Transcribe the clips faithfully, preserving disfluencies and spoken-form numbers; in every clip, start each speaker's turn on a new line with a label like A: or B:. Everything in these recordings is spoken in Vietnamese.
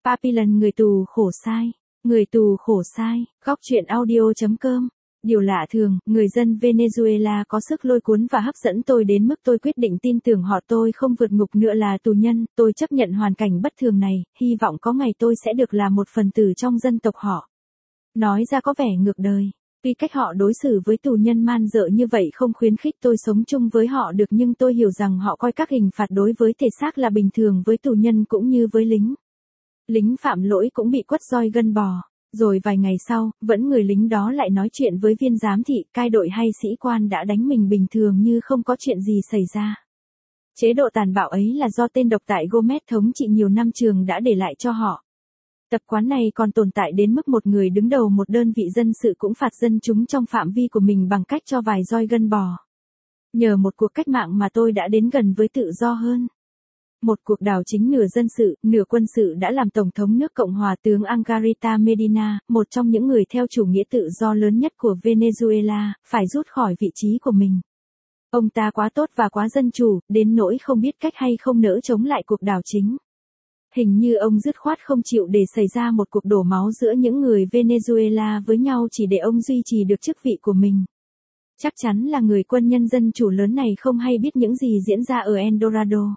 A: Papillon người tù khổ sai, người tù khổ sai, góc truyện audio.com. Điều lạ thường, người dân Venezuela có sức lôi cuốn và hấp dẫn tôi đến mức tôi quyết định tin tưởng họ. Tôi không vượt ngục nữa là tù nhân, tôi chấp nhận hoàn cảnh bất thường này, hy vọng có ngày tôi sẽ được là một phần tử trong dân tộc họ. Nói ra có vẻ ngược đời. Tuy cách họ đối xử với tù nhân man dợ như vậy không khuyến khích tôi sống chung với họ được, nhưng tôi hiểu rằng họ coi các hình phạt đối với thể xác là bình thường với tù nhân cũng như với lính. Lính phạm lỗi cũng bị quất roi gân bò. Rồi vài ngày sau, vẫn người lính đó lại nói chuyện với viên giám thị, cai đội hay sĩ quan đã đánh mình bình thường như không có chuyện gì xảy ra. Chế độ tàn bạo ấy là do tên độc tài Gomez thống trị nhiều năm trường đã để lại cho họ. Tập quán này còn tồn tại đến mức một người đứng đầu một đơn vị dân sự cũng phạt dân chúng trong phạm vi của mình bằng cách cho vài roi gân bò. Nhờ một cuộc cách mạng mà tôi đã đến gần với tự do hơn. Một cuộc đảo chính nửa dân sự, nửa quân sự đã làm Tổng thống nước Cộng hòa tướng Angarita Medina, một trong những người theo chủ nghĩa tự do lớn nhất của Venezuela, phải rút khỏi vị trí của mình. Ông ta quá tốt và quá dân chủ, đến nỗi không biết cách hay không nỡ chống lại cuộc đảo chính. Hình như ông dứt khoát không chịu để xảy ra một cuộc đổ máu giữa những người Venezuela với nhau chỉ để ông duy trì được chức vị của mình. Chắc chắn là người quân nhân dân chủ lớn này không hay biết những gì diễn ra ở El Dorado.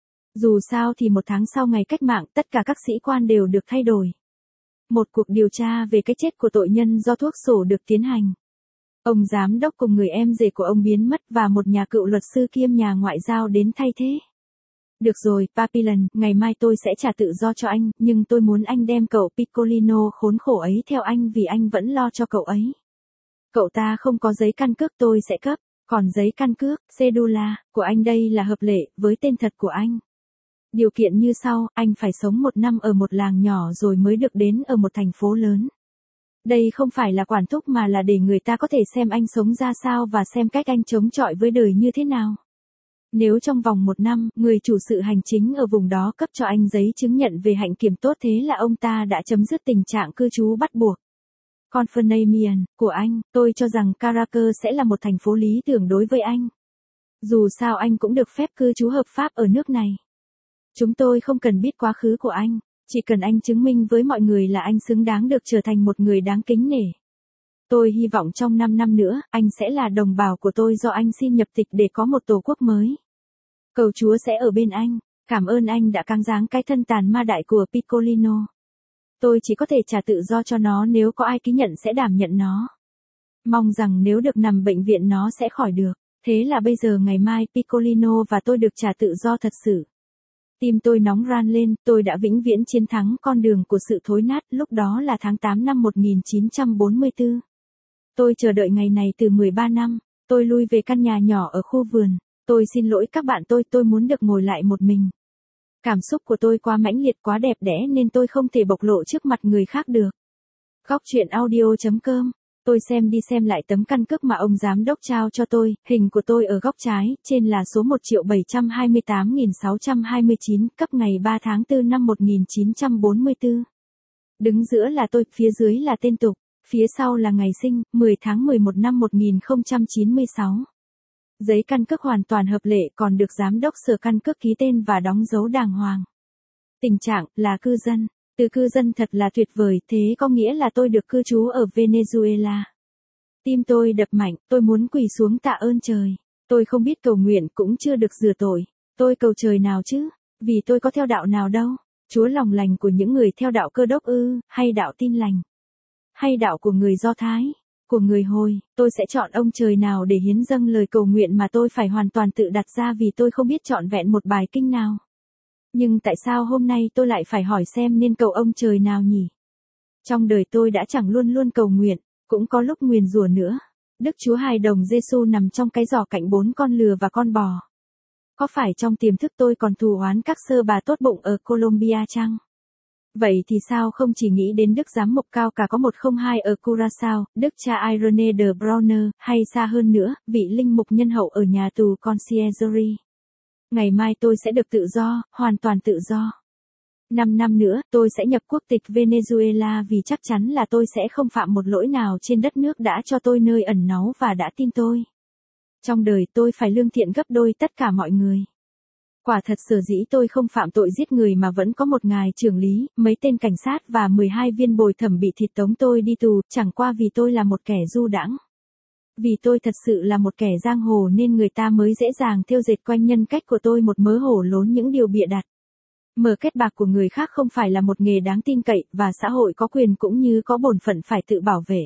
A: Dù sao thì một tháng sau ngày cách mạng, tất cả các sĩ quan đều được thay đổi. Một cuộc điều tra về cái chết của tội nhân do thuốc sổ được tiến hành. Ông giám đốc cùng người em rể của ông biến mất và một nhà cựu luật sư kiêm nhà ngoại giao đến thay thế. Được rồi, Papillon, ngày mai tôi sẽ trả tự do cho anh, nhưng tôi muốn anh đem cậu Piccolino khốn khổ ấy theo anh vì anh vẫn lo cho cậu ấy. Cậu ta không có giấy căn cước tôi sẽ cấp, còn giấy căn cước, cedula, của anh đây là hợp lệ, với tên thật của anh. Điều kiện như sau, anh phải sống một năm ở một làng nhỏ rồi mới được đến ở một thành phố lớn. Đây không phải là quản thúc mà là để người ta có thể xem anh sống ra sao và xem cách anh chống chọi với đời như thế nào. Nếu trong vòng một năm, người chủ sự hành chính ở vùng đó cấp cho anh giấy chứng nhận về hạnh kiểm tốt thế là ông ta đã chấm dứt tình trạng cư trú bắt buộc. Confirmation của anh, tôi cho rằng Caracas sẽ là một thành phố lý tưởng đối với anh. Dù sao anh cũng được phép cư trú hợp pháp ở nước này. Chúng tôi không cần biết quá khứ của anh, chỉ cần anh chứng minh với mọi người là anh xứng đáng được trở thành một người đáng kính nể. Tôi hy vọng trong năm năm nữa, anh sẽ là đồng bào của tôi do anh xin nhập tịch để có một tổ quốc mới. Cầu Chúa sẽ ở bên anh, cảm ơn anh đã cáng dáng cái thân tàn ma đại của Piccolino. Tôi chỉ có thể trả tự do cho nó nếu có ai ký nhận sẽ đảm nhận nó. Mong rằng nếu được nằm bệnh viện nó sẽ khỏi được, thế là bây giờ ngày mai Piccolino và tôi được trả tự do thật sự. Tim tôi nóng ran lên, tôi đã vĩnh viễn chiến thắng con đường của sự thối nát, lúc đó là tháng tám năm một nghìn chín trăm bốn mươi tư. Tôi chờ đợi ngày này từ mười ba năm, tôi lui về căn nhà nhỏ ở khu vườn, tôi xin lỗi các bạn tôi, tôi muốn được ngồi lại một mình. Cảm xúc của tôi quá mãnh liệt quá đẹp đẽ nên tôi không thể bộc lộ trước mặt người khác được. Góc truyện audio.com. Tôi xem đi xem lại tấm căn cước mà ông giám đốc trao cho tôi, hình của tôi ở góc trái, trên là số một triệu bảy trăm hai mươi tám nghìn sáu trăm hai mươi chín, cấp ngày ba tháng tư năm một nghìn chín trăm bốn mươi tư. Đứng giữa là tôi, phía dưới là tên tục, phía sau là ngày sinh, mười tháng mười một năm một nghìn không trăm chín mươi sáu. Giấy căn cước hoàn toàn hợp lệ còn được giám đốc sở căn cước ký tên và đóng dấu đàng hoàng. Tình trạng là cư dân. Từ cư dân thật là tuyệt vời, thế có nghĩa là tôi được cư trú ở Venezuela. Tim tôi đập mạnh, tôi muốn quỳ xuống tạ ơn trời. Tôi không biết cầu nguyện cũng chưa được rửa tội. Tôi cầu trời nào chứ, vì tôi có theo đạo nào đâu. Chúa lòng lành của những người theo đạo Cơ Đốc ư, hay đạo Tin lành? Hay đạo của người Do Thái, của người Hồi, tôi sẽ chọn ông trời nào để hiến dâng lời cầu nguyện mà tôi phải hoàn toàn tự đặt ra vì tôi không biết trọn vẹn một bài kinh nào. Nhưng tại sao hôm nay tôi lại phải hỏi xem nên cầu ông trời nào nhỉ? Trong đời tôi đã chẳng luôn luôn cầu nguyện, cũng có lúc nguyền rủa nữa. Đức Chúa Hài Đồng Giêsu nằm trong cái giỏ cạnh bốn con lừa và con bò. Có phải trong tiềm thức tôi còn thù oán các sơ bà tốt bụng ở Colombia chăng? Vậy thì sao không chỉ nghĩ đến Đức Giám mục cao cả có một không hai ở Curaçao, Đức cha Irene de Brauner, hay xa hơn nữa, vị linh mục nhân hậu ở nhà tù Conciergerie. Ngày mai tôi sẽ được tự do, hoàn toàn tự do. Năm năm nữa, tôi sẽ nhập quốc tịch Venezuela vì chắc chắn là tôi sẽ không phạm một lỗi nào trên đất nước đã cho tôi nơi ẩn náu và đã tin tôi. Trong đời tôi phải lương thiện gấp đôi tất cả mọi người. Quả thật sở dĩ tôi không phạm tội giết người mà vẫn có một ngài trưởng lý, mấy tên cảnh sát và mười hai viên bồi thẩm bị thịt tống tôi đi tù, chẳng qua vì tôi là một kẻ du đãng. Vì tôi thật sự là một kẻ giang hồ nên người ta mới dễ dàng thêu dệt quanh nhân cách của tôi một mớ hổ lốn những điều bịa đặt. Mở kết bạc của người khác không phải là một nghề đáng tin cậy, và xã hội có quyền cũng như có bổn phận phải tự bảo vệ.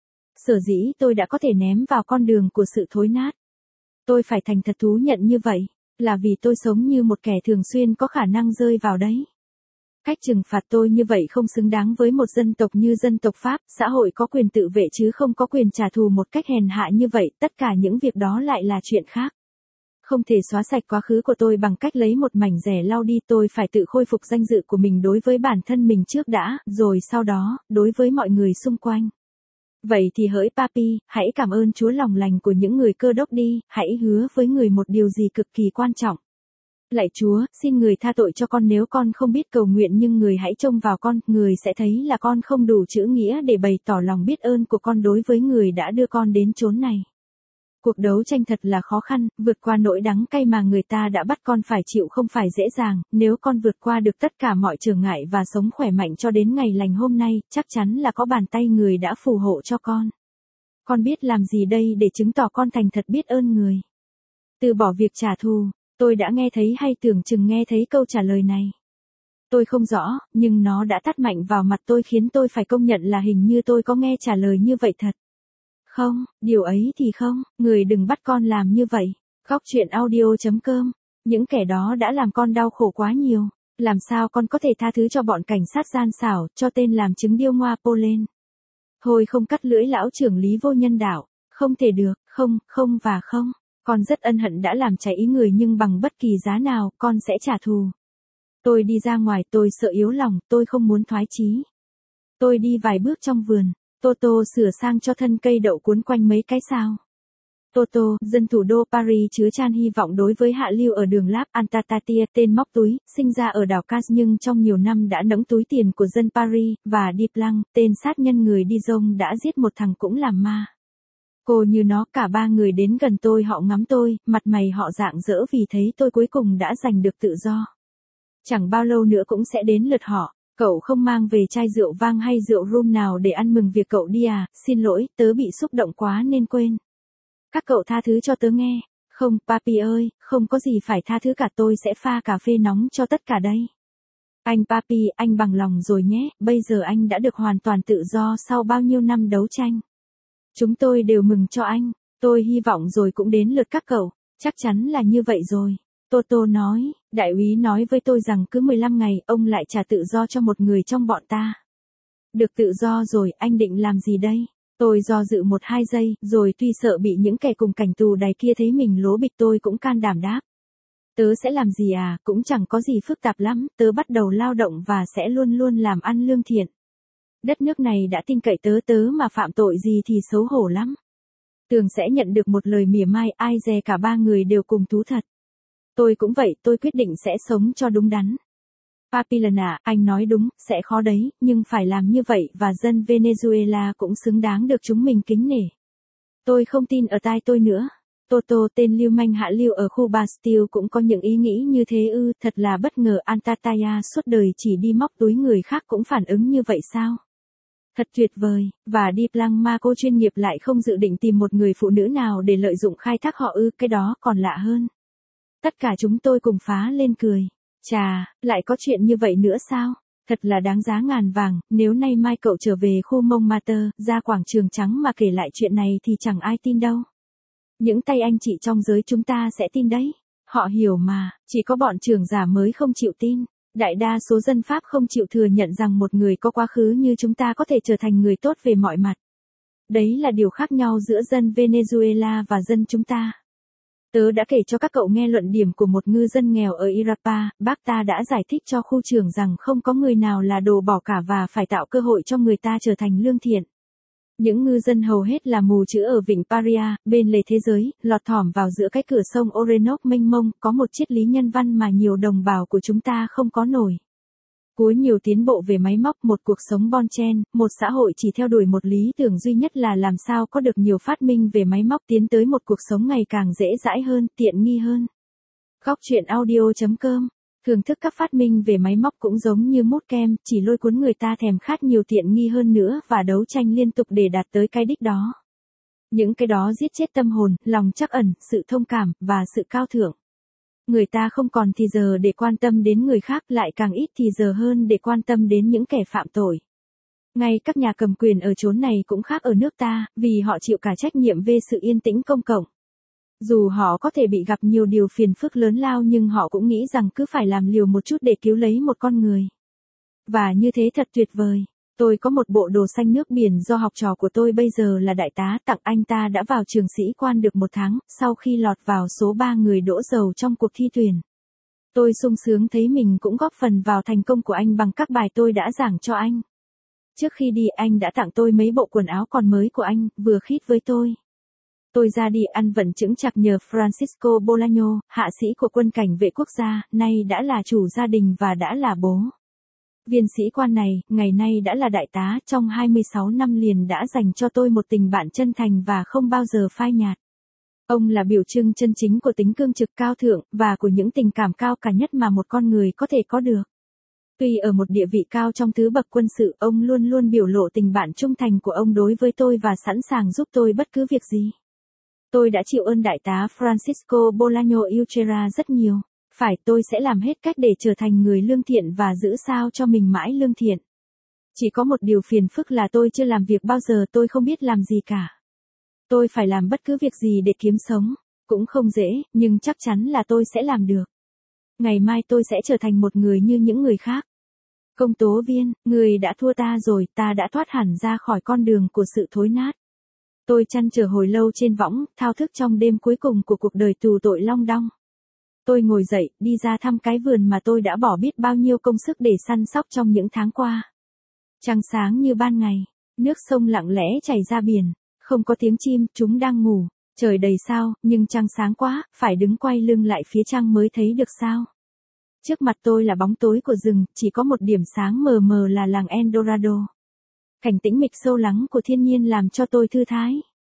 A: Sở dĩ tôi đã có thể ném vào con đường của sự thối nát. Tôi phải thành thật thú nhận như vậy, là vì tôi sống như một kẻ thường xuyên có khả năng rơi vào đấy. Cách trừng phạt tôi như vậy không xứng đáng với một dân tộc như dân tộc Pháp, xã hội có quyền tự vệ chứ không có quyền trả thù một cách hèn hạ như vậy, tất cả những việc đó lại là chuyện khác. Không thể xóa sạch quá khứ của tôi bằng cách lấy một mảnh rẻ lau đi, tôi phải tự khôi phục danh dự của mình đối với bản thân mình trước đã, rồi sau đó, đối với mọi người xung quanh. Vậy thì hỡi Papi, hãy cảm ơn Chúa lòng lành của những người Cơ Đốc đi, hãy hứa với người một điều gì cực kỳ quan trọng. Lạy Chúa, xin người tha tội cho con nếu con không biết cầu nguyện, nhưng người hãy trông vào con, người sẽ thấy là con không đủ chữ nghĩa để bày tỏ lòng biết ơn của con đối với người đã đưa con đến chốn này. Cuộc đấu tranh thật là khó khăn, vượt qua nỗi đắng cay mà người ta đã bắt con phải chịu không phải dễ dàng, nếu con vượt qua được tất cả mọi trở ngại và sống khỏe mạnh cho đến ngày lành hôm nay, chắc chắn là có bàn tay người đã phù hộ cho con. Con biết làm gì đây để chứng tỏ con thành thật biết ơn người? Từ bỏ việc trả thù, tôi đã nghe thấy hay tưởng chừng nghe thấy câu trả lời này. Tôi không rõ, nhưng nó đã tát mạnh vào mặt tôi khiến tôi phải công nhận là hình như tôi có nghe trả lời như vậy thật. Không, điều ấy thì không, người đừng bắt con làm như vậy. Góc truyện audio chấm com. Những kẻ đó đã làm con đau khổ quá nhiều. Làm sao con có thể tha thứ cho bọn cảnh sát gian xảo, cho tên làm chứng điêu ngoa pô lên. Thôi không, cắt lưỡi lão trưởng lý vô nhân đạo. Không thể được, không, không và không. Con rất ân hận đã làm trái ý người, nhưng bằng bất kỳ giá nào, con sẽ trả thù. Tôi đi ra ngoài, tôi sợ yếu lòng, tôi không muốn thoái chí. Tôi đi vài bước trong vườn. Toto sửa sang cho thân cây đậu cuốn quanh mấy cái sao. Toto, dân thủ đô Paris chứa chan hy vọng đối với hạ lưu ở đường Láp Antatatia, tên móc túi, sinh ra ở đảo Cas nhưng trong nhiều năm đã nẫng túi tiền của dân Paris, và Diplang, tên sát nhân người Dijon đã giết một thằng cũng làm ma. Cô như nó, cả ba người đến gần tôi, họ ngắm tôi, mặt mày họ rạng rỡ vì thấy tôi cuối cùng đã giành được tự do. Chẳng bao lâu nữa cũng sẽ đến lượt họ. Cậu không mang về chai rượu vang hay rượu rum nào để ăn mừng việc cậu đi à? Xin lỗi, tớ bị xúc động quá nên quên. Các cậu tha thứ cho tớ nghe. Không, Papi ơi, không có gì phải tha thứ cả, tôi sẽ pha cà phê nóng cho tất cả đây. Anh Papi, anh bằng lòng rồi nhé, bây giờ anh đã được hoàn toàn tự do sau bao nhiêu năm đấu tranh. Chúng tôi đều mừng cho anh, tôi hy vọng rồi cũng đến lượt các cậu, chắc chắn là như vậy rồi. Toto nói, đại úy nói với tôi rằng cứ mười lăm ngày, ông lại trả tự do cho một người trong bọn ta. Được tự do rồi, anh định làm gì đây? Tôi do dự một hai giây, rồi tuy sợ bị những kẻ cùng cảnh tù đày kia thấy mình lố bịch, tôi cũng can đảm đáp. Tớ sẽ làm gì à, cũng chẳng có gì phức tạp lắm, tớ bắt đầu lao động và sẽ luôn luôn làm ăn lương thiện. Đất nước này đã tin cậy tớ, tớ mà phạm tội gì thì xấu hổ lắm. Tường sẽ nhận được một lời mỉa mai, ai dè cả ba người đều cùng thú thật. Tôi cũng vậy, tôi quyết định sẽ sống cho đúng đắn. Papillon à, anh nói đúng, sẽ khó đấy, nhưng phải làm như vậy và dân Venezuela cũng xứng đáng được chúng mình kính nể. Tôi không tin ở tai tôi nữa. Toto, tên lưu manh hạ lưu ở khu Bastille cũng có những ý nghĩ như thế ư, thật là bất ngờ. Antataya suốt đời chỉ đi móc túi người khác cũng phản ứng như vậy sao? Thật tuyệt vời, và Diplang ma cô chuyên nghiệp lại không dự định tìm một người phụ nữ nào để lợi dụng khai thác họ ư, cái đó còn lạ hơn. Tất cả chúng tôi cùng phá lên cười. Chà, lại có chuyện như vậy nữa sao? Thật là đáng giá ngàn vàng, nếu nay mai cậu trở về khu Montmartre, ra quảng trường trắng mà kể lại chuyện này thì chẳng ai tin đâu. Những tay anh chị trong giới chúng ta sẽ tin đấy. Họ hiểu mà, chỉ có bọn trưởng giả mới không chịu tin. Đại đa số dân Pháp không chịu thừa nhận rằng một người có quá khứ như chúng ta có thể trở thành người tốt về mọi mặt. Đấy là điều khác nhau giữa dân Venezuela và dân chúng ta. Tớ đã kể cho các cậu nghe luận điểm của một ngư dân nghèo ở Irapa, bác ta đã giải thích cho khu trưởng rằng không có người nào là đồ bỏ cả và phải tạo cơ hội cho người ta trở thành lương thiện. Những ngư dân hầu hết là mù chữ ở vịnh Paria, bên lề thế giới, lọt thỏm vào giữa cái cửa sông Orinoco mênh mông, có một triết lý nhân văn mà nhiều đồng bào của chúng ta không có nổi. Cuối nhiều tiến bộ về máy móc, một cuộc sống bon chen, một xã hội chỉ theo đuổi một lý tưởng duy nhất là làm sao có được nhiều phát minh về máy móc tiến tới một cuộc sống ngày càng dễ dãi hơn, tiện nghi hơn. Góc truyện audio chấm com. Thưởng thức các phát minh về máy móc cũng giống như mút kem, chỉ lôi cuốn người ta thèm khát nhiều tiện nghi hơn nữa và đấu tranh liên tục để đạt tới cái đích đó. Những cái đó giết chết tâm hồn, lòng trắc ẩn, sự thông cảm, và sự cao thượng. Người ta không còn thì giờ để quan tâm đến người khác, lại càng ít thì giờ hơn để quan tâm đến những kẻ phạm tội. Ngay các nhà cầm quyền ở chốn này cũng khác ở nước ta, vì họ chịu cả trách nhiệm về sự yên tĩnh công cộng. Dù họ có thể bị gặp nhiều điều phiền phức lớn lao nhưng họ cũng nghĩ rằng cứ phải làm liều một chút để cứu lấy một con người. Và như thế thật tuyệt vời. Tôi có một bộ đồ xanh nước biển do học trò của tôi bây giờ là đại tá tặng anh ta đã vào trường sĩ quan được một tháng, sau khi lọt vào số ba người đỗ dầu trong cuộc thi tuyển. Tôi sung sướng thấy mình cũng góp phần vào thành công của anh bằng các bài tôi đã giảng cho anh. Trước khi đi anh đã tặng tôi mấy bộ quần áo còn mới của anh, vừa khít với tôi. Tôi ra đi ăn vận chững chạc nhờ Francisco Bolaño, hạ sĩ của quân cảnh vệ quốc gia, nay đã là chủ gia đình và đã là bố. Viên sĩ quan này, ngày nay đã là đại tá, trong hai mươi sáu năm liền đã dành cho tôi một tình bạn chân thành và không bao giờ phai nhạt. Ông là biểu trưng chân chính của tính cương trực cao thượng, và của những tình cảm cao cả nhất mà một con người có thể có được. Tuy ở một địa vị cao trong thứ bậc quân sự, ông luôn luôn biểu lộ tình bạn trung thành của ông đối với tôi và sẵn sàng giúp tôi bất cứ việc gì. Tôi đã chịu ơn đại tá Francisco Bolaño Uchera rất nhiều. Phải, tôi sẽ làm hết cách để trở thành người lương thiện và giữ sao cho mình mãi lương thiện. Chỉ có một điều phiền phức là tôi chưa làm việc bao giờ, tôi không biết làm gì cả. Tôi phải làm bất cứ việc gì để kiếm sống. Cũng không dễ, nhưng chắc chắn là tôi sẽ làm được. Ngày mai tôi sẽ trở thành một người như những người khác. Công tố viên, người đã thua ta rồi, ta đã thoát hẳn ra khỏi con đường của sự thối nát. Tôi trăn trở hồi lâu trên võng, thao thức trong đêm cuối cùng của cuộc đời tù tội long đong. Tôi ngồi dậy, đi ra thăm cái vườn mà tôi đã bỏ biết bao nhiêu công sức để săn sóc trong những tháng qua. Trăng sáng như ban ngày, nước sông lặng lẽ chảy ra biển, không có tiếng chim, chúng đang ngủ, trời đầy sao, nhưng trăng sáng quá, phải đứng quay lưng lại phía trăng mới thấy được sao. Trước mặt tôi là bóng tối của rừng, chỉ có một điểm sáng mờ mờ là làng Eldorado. Cảnh tĩnh mịch sâu lắng của thiên nhiên làm cho tôi thư thái.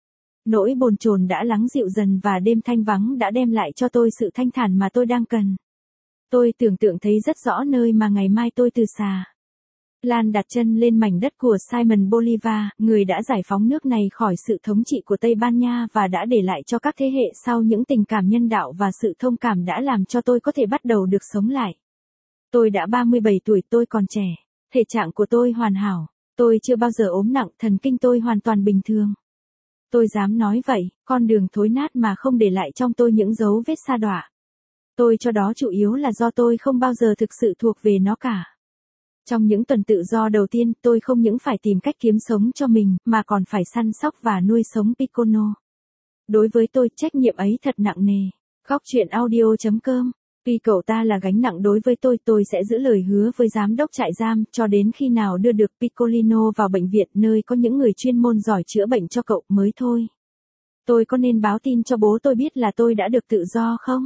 A: Nỗi bồn chồn đã lắng dịu dần và đêm thanh vắng đã đem lại cho tôi sự thanh thản mà tôi đang cần. Tôi tưởng tượng thấy rất rõ nơi mà ngày mai tôi từ xà lan đặt chân lên mảnh đất của Simón Bolívar, người đã giải phóng nước này khỏi sự thống trị của Tây Ban Nha và đã để lại cho các thế hệ sau những tình cảm nhân đạo và sự thông cảm đã làm cho tôi có thể bắt đầu được sống lại. Tôi đã ba mươi bảy tuổi, tôi còn trẻ, thể trạng của tôi hoàn hảo, tôi chưa bao giờ ốm nặng, thần kinh tôi hoàn toàn bình thường. Tôi dám nói vậy, con đường thối nát mà không để lại trong tôi những dấu vết sa đọa. Tôi cho đó chủ yếu là do tôi không bao giờ thực sự thuộc về nó cả. Trong những tuần tự do đầu tiên, tôi không những phải tìm cách kiếm sống cho mình, mà còn phải săn sóc và nuôi sống Piccolo. Đối với tôi, trách nhiệm ấy thật nặng nề. Góc truyện audio chấm com. Tuy cậu ta là gánh nặng đối với tôi, tôi sẽ giữ lời hứa với giám đốc trại giam, cho đến khi nào đưa được Piccolino vào bệnh viện nơi có những người chuyên môn giỏi chữa bệnh cho cậu mới thôi. Tôi có nên báo tin cho bố tôi biết là tôi đã được tự do không?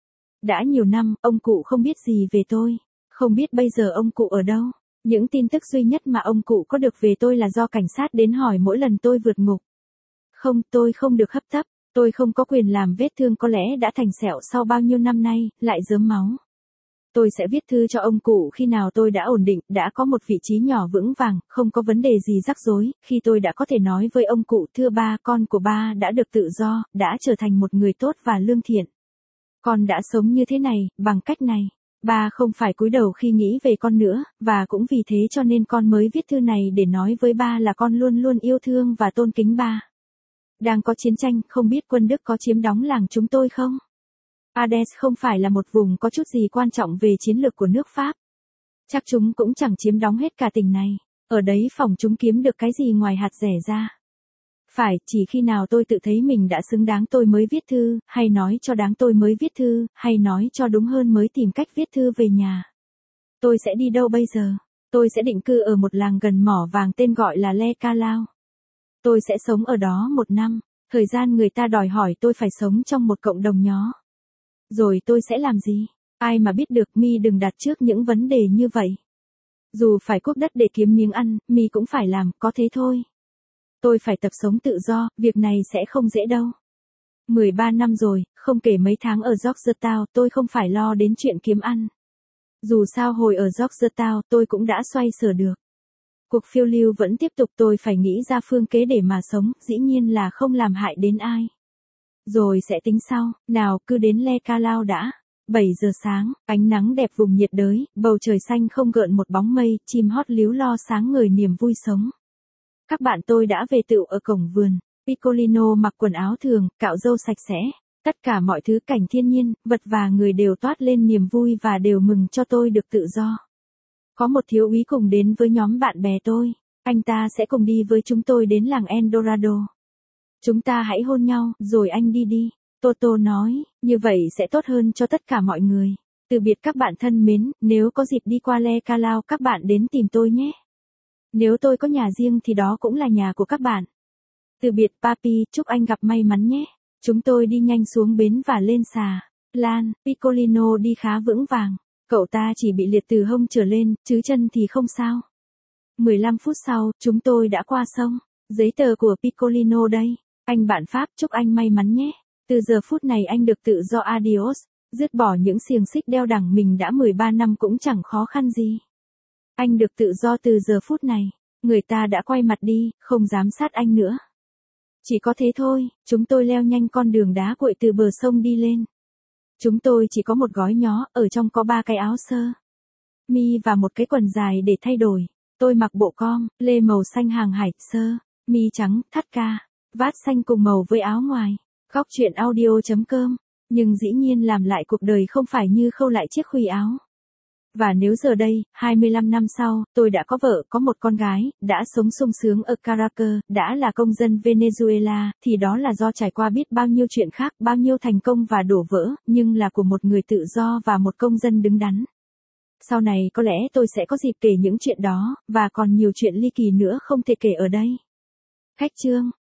A: Đã nhiều năm, ông cụ không biết gì về tôi. Không biết bây giờ ông cụ ở đâu. Những tin tức duy nhất mà ông cụ có được về tôi là do cảnh sát đến hỏi mỗi lần tôi vượt ngục. Không, tôi không được hấp tấp. Tôi không có quyền làm vết thương có lẽ đã thành sẹo sau bao nhiêu năm nay, lại rớm máu. Tôi sẽ viết thư cho ông cụ khi nào tôi đã ổn định, đã có một vị trí nhỏ vững vàng, không có vấn đề gì rắc rối, khi tôi đã có thể nói với ông cụ, thưa ba, con của ba đã được tự do, đã trở thành một người tốt và lương thiện. Con đã sống như thế này, bằng cách này. Ba không phải cúi đầu khi nghĩ về con nữa, và cũng vì thế cho nên con mới viết thư này để nói với ba là con luôn luôn yêu thương và tôn kính ba. Đang có chiến tranh, không biết quân Đức có chiếm đóng làng chúng tôi không? Ades không phải là một vùng có chút gì quan trọng về chiến lược của nước Pháp. Chắc chúng cũng chẳng chiếm đóng hết cả tỉnh này. Ở đấy phòng chúng kiếm được cái gì ngoài hạt rẻ ra. Phải, chỉ khi nào tôi tự thấy mình đã xứng đáng tôi mới viết thư, hay nói cho đáng tôi mới viết thư, hay nói cho đúng hơn mới tìm cách viết thư về nhà. Tôi sẽ đi đâu bây giờ? Tôi sẽ định cư ở một làng gần mỏ vàng tên gọi là Le Calao. Tôi sẽ sống ở đó một năm, thời gian người ta đòi hỏi tôi phải sống trong một cộng đồng nhỏ. Rồi tôi sẽ làm gì? Ai mà biết được, mi đừng đặt trước những vấn đề như vậy. Dù phải cuốc đất để kiếm miếng ăn, mi cũng phải làm, có thế thôi. Tôi phải tập sống tự do, việc này sẽ không dễ đâu. mười ba năm rồi, không kể mấy tháng ở Georgetown, tôi không phải lo đến chuyện kiếm ăn. Dù sao hồi ở Georgetown, tôi cũng đã xoay sở được. Cuộc phiêu lưu vẫn tiếp tục, tôi phải nghĩ ra phương kế để mà sống, dĩ nhiên là không làm hại đến ai. Rồi sẽ tính sau, nào cứ đến Le Calao đã. bảy giờ sáng, ánh nắng đẹp vùng nhiệt đới, bầu trời xanh không gợn một bóng mây, chim hót líu lo sáng ngời niềm vui sống. Các bạn tôi đã về tựu ở cổng vườn. Piccolino mặc quần áo thường, cạo râu sạch sẽ. Tất cả mọi thứ cảnh thiên nhiên, vật và người đều toát lên niềm vui và đều mừng cho tôi được tự do. Có một thiếu úy cùng đến với nhóm bạn bè tôi. Anh ta sẽ cùng đi với chúng tôi đến làng El Dorado. Chúng ta hãy hôn nhau, rồi anh đi đi. Toto nói, như vậy sẽ tốt hơn cho tất cả mọi người. Từ biệt các bạn thân mến, nếu có dịp đi qua Le Calao các bạn đến tìm tôi nhé. Nếu tôi có nhà riêng thì đó cũng là nhà của các bạn. Từ biệt Papi, chúc anh gặp may mắn nhé. Chúng tôi đi nhanh xuống bến và lên xà lan. Piccolino đi khá vững vàng. Cậu ta chỉ bị liệt từ hông trở lên, chứ chân thì không sao. mười lăm phút sau, chúng tôi đã qua sông. Giấy tờ của Piccolino đây. Anh bạn Pháp, chúc anh may mắn nhé. Từ giờ phút này anh được tự do, adios. Dứt bỏ những xiềng xích đeo đẳng mình đã mười ba năm cũng chẳng khó khăn gì. Anh được tự do từ giờ phút này. Người ta đã quay mặt đi, không dám sát anh nữa. Chỉ có thế thôi, chúng tôi leo nhanh con đường đá cuội từ bờ sông đi lên. Chúng tôi chỉ có một gói nhó, ở trong có ba cái áo sơ mi và một cái quần dài để thay đổi. Tôi mặc bộ com, lê màu xanh hàng hải, sơ mi trắng, thắt ca, vát xanh cùng màu với áo ngoài. Góc truyện audio chấm com. Nhưng dĩ nhiên làm lại cuộc đời không phải như khâu lại chiếc khuy áo. Và nếu giờ đây, hai mươi lăm năm sau, tôi đã có vợ, có một con gái, đã sống sung sướng ở Caracas, đã là công dân Venezuela, thì đó là do trải qua biết bao nhiêu chuyện khác, bao nhiêu thành công và đổ vỡ, nhưng là của một người tự do và một công dân đứng đắn. Sau này có lẽ tôi sẽ có dịp kể những chuyện đó, và còn nhiều chuyện ly kỳ nữa không thể kể ở đây. Khách chương